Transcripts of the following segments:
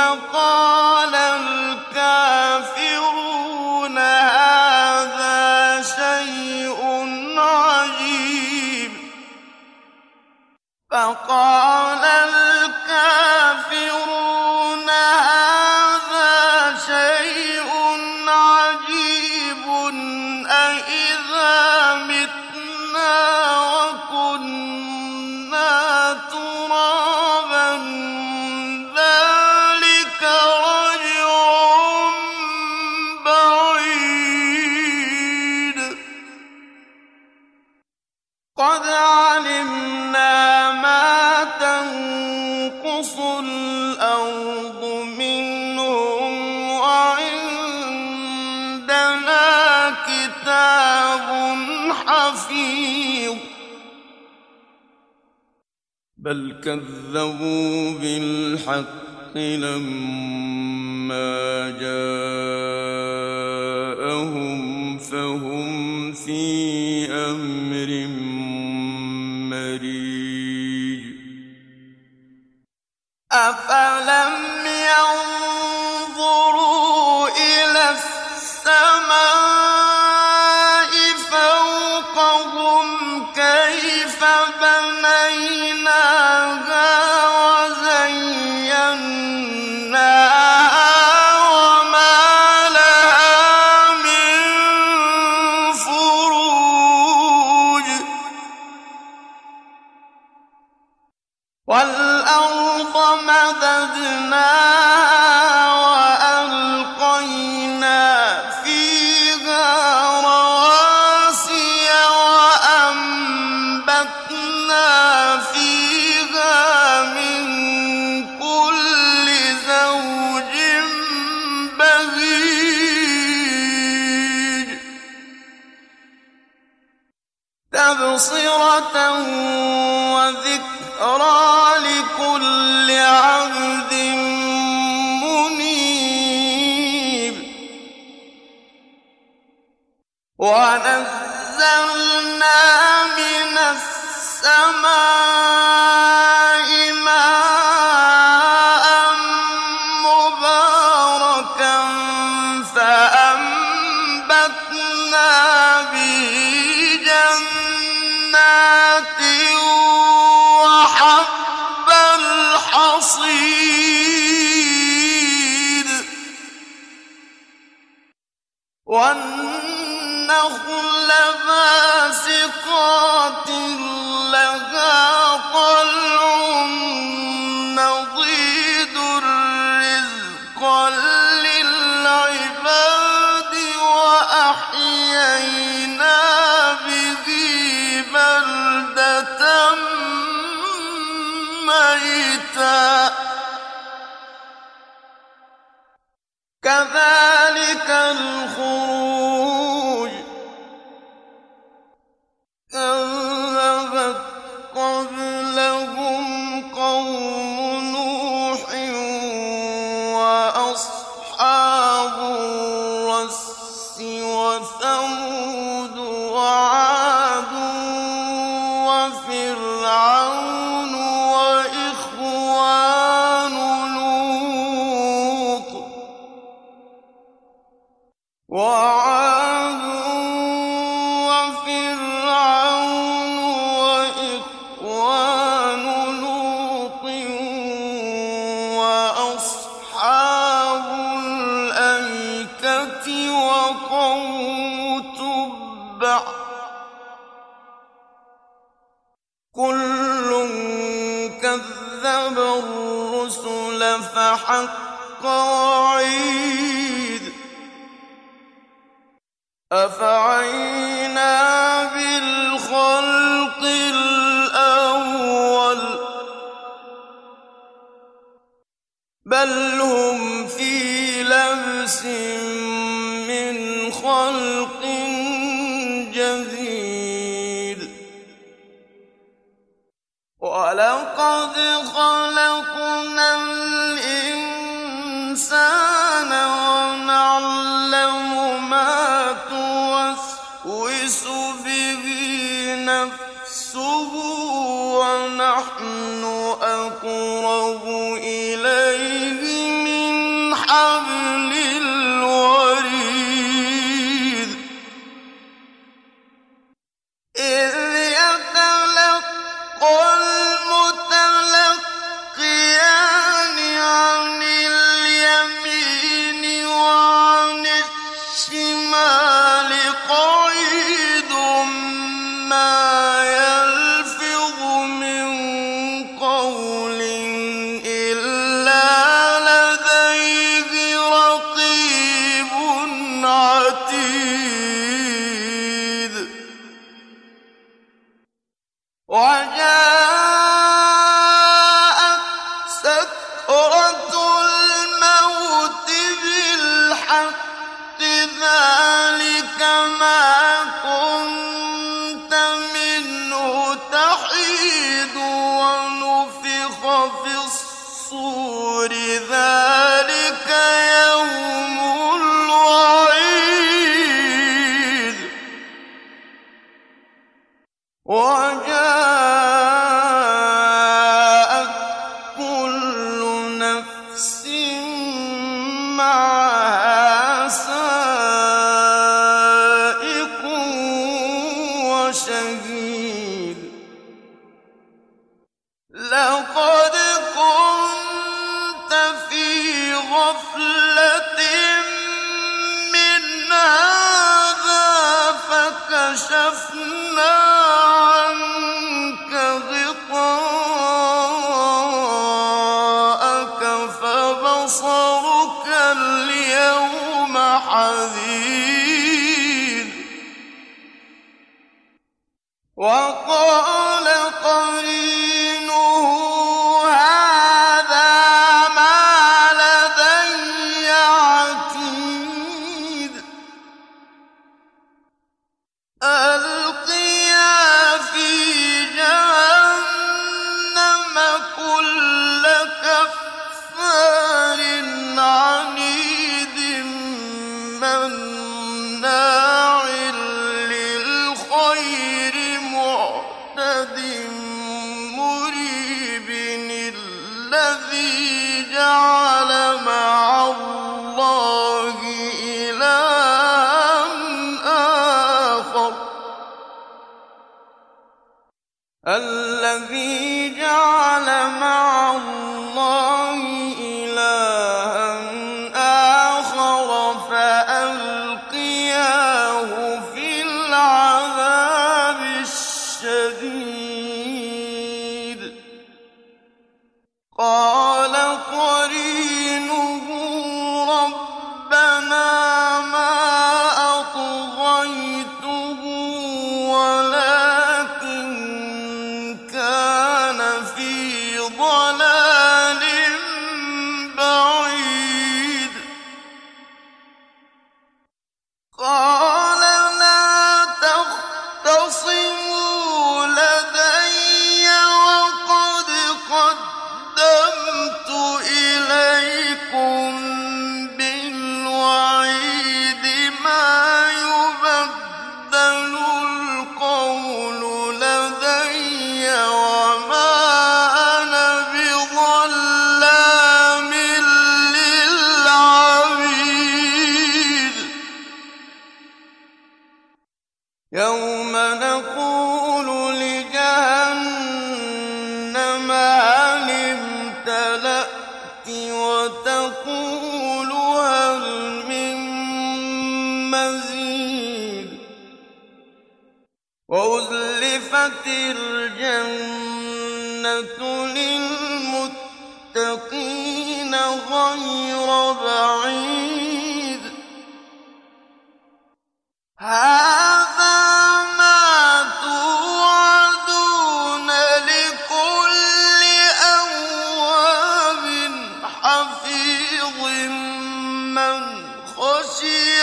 فقال الكافرون هذا شيء عجيب فقال الكافرون هذا شيء عجيب أإذا متنا وكنا ترابا ذلك رجع بعيد قد علمنا ما تنقص الأرض منهم وعندنا كتاب حفيظ بل كذبوا بالحق لما جاءهم فهم في أمر مريج أفلم ينظروا إلى السماء فوقهم كيف بنيناها وزيناها وما لها من فروج والأرض مددناها وألقينا فيها رواسي وأنبتنا فيها من كل زوج بهيج تبصرة وذكرى لكل عبد منيب ونزلنا من السماء ماء مباركا فأنبتنا به جنات وحب الحصيد والنخل باسقات لها طلع نضيد رزقا للعباد وأحيينا به بلدة ميتا كذلك الخروج كذبت قبلهم قوم نوح وأصحاب الرس وثمود وعاد وفرعون وإخوان لوط وعاد وفرعون وإخوان لوط وأصحاب الأيكة وقوم تبع كل كذب الرسل فحق وعيد أفعينا بالخلق الأول بل هم في لبس من خلق جديد ولقد خلقنا الإنسان ونعلم ما توسوس به نفسه ونحن أقرب إليه من في الصور ذلك يوم الوعيد وجاءت كل نفس معها سائق وشهيد لقد كنت في غفلة من هذا فكشفنا عنك غطاءك فبصرك اليوم حديد وقال قرينه هذا ما لدي عتيد ألقيا في جهنم كل كفار عنيد مناع للخير معتد مريب الذي جعل مع الله إلها آخر الذي جعل مع الله إلها آخر فألقياه في العذاب الشديد قال قرينه ربنا ما أطغيته ولكن كان في ضلال بعيد قال لا تختصموا لدي وقد قدمت إليكم بالوعيد ما يبدل القول لدي وما أنا بظلام للعبيد يوم نقول لجهنم هل امتلأت وتقول هل من مزيد وأزلفت الجنة للمتقين غير بعيد هذا ما توعدون لكل أواب حفيظ من خشي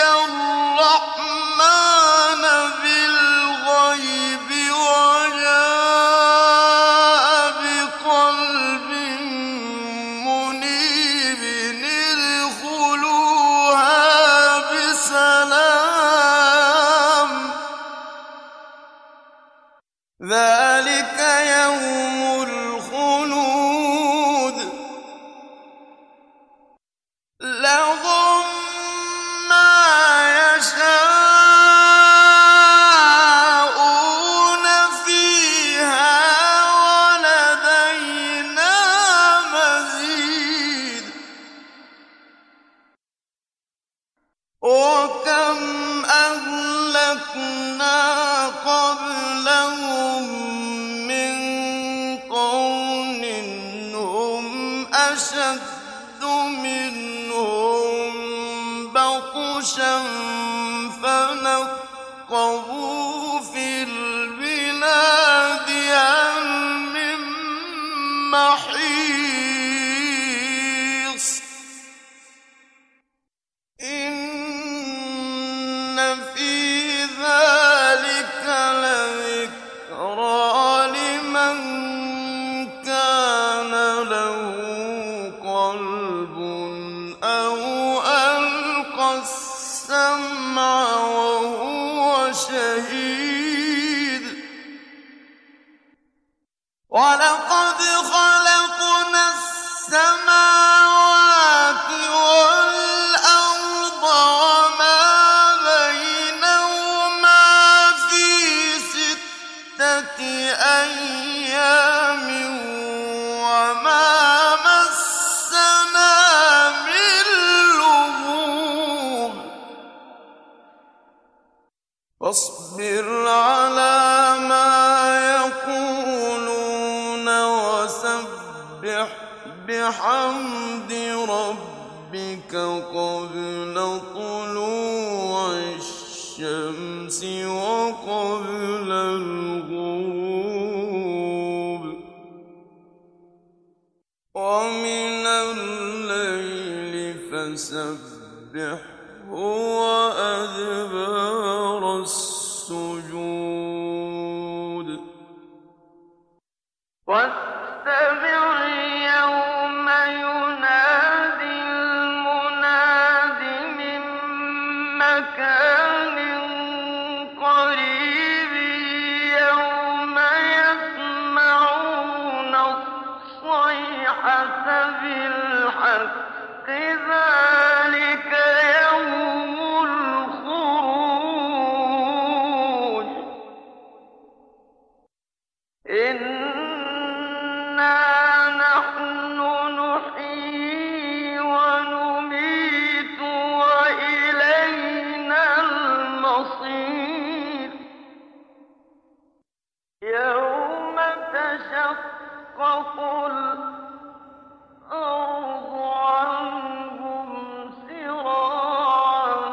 الرحمن بالغيب وجاء بقلب منيب ادخلوها بسلام ذلك يوم الخلود لهم ما يشاءون فيها ولدينا مزيد وكم أهلكنا قبلهم من قرن هم أشد منهم بطشا فنقبوا في البلاد هل من محيص إن في ذلك لذكرى لمن كان له السماوات والأرض وما بينهما في 6 أيام وما مسنا من لغوب فاصبر على ما يقولون وسبح بحمد ربك قبل طلوع الشمس وقبل الغروب ومن الليل فسبحه وأدبار السجود واستمع يوم ينادي المناد من مكان قريب يوم يسمعون الصيحة بالحق ذلك يوم الخروج إنا نحن نحيي ونميت وإلينا المصير يوم تشقق الأرض عنهم سراعا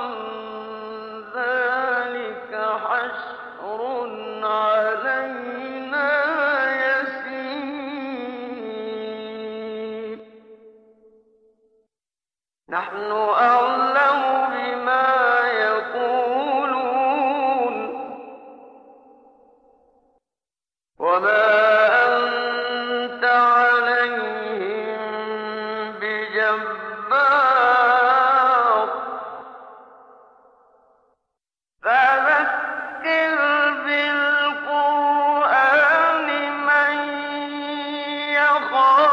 ذلك حشر علينا يسير نحن أعلم بما يقولون وما أنت عليهم بجبار فذكر بالقرآن من يخاف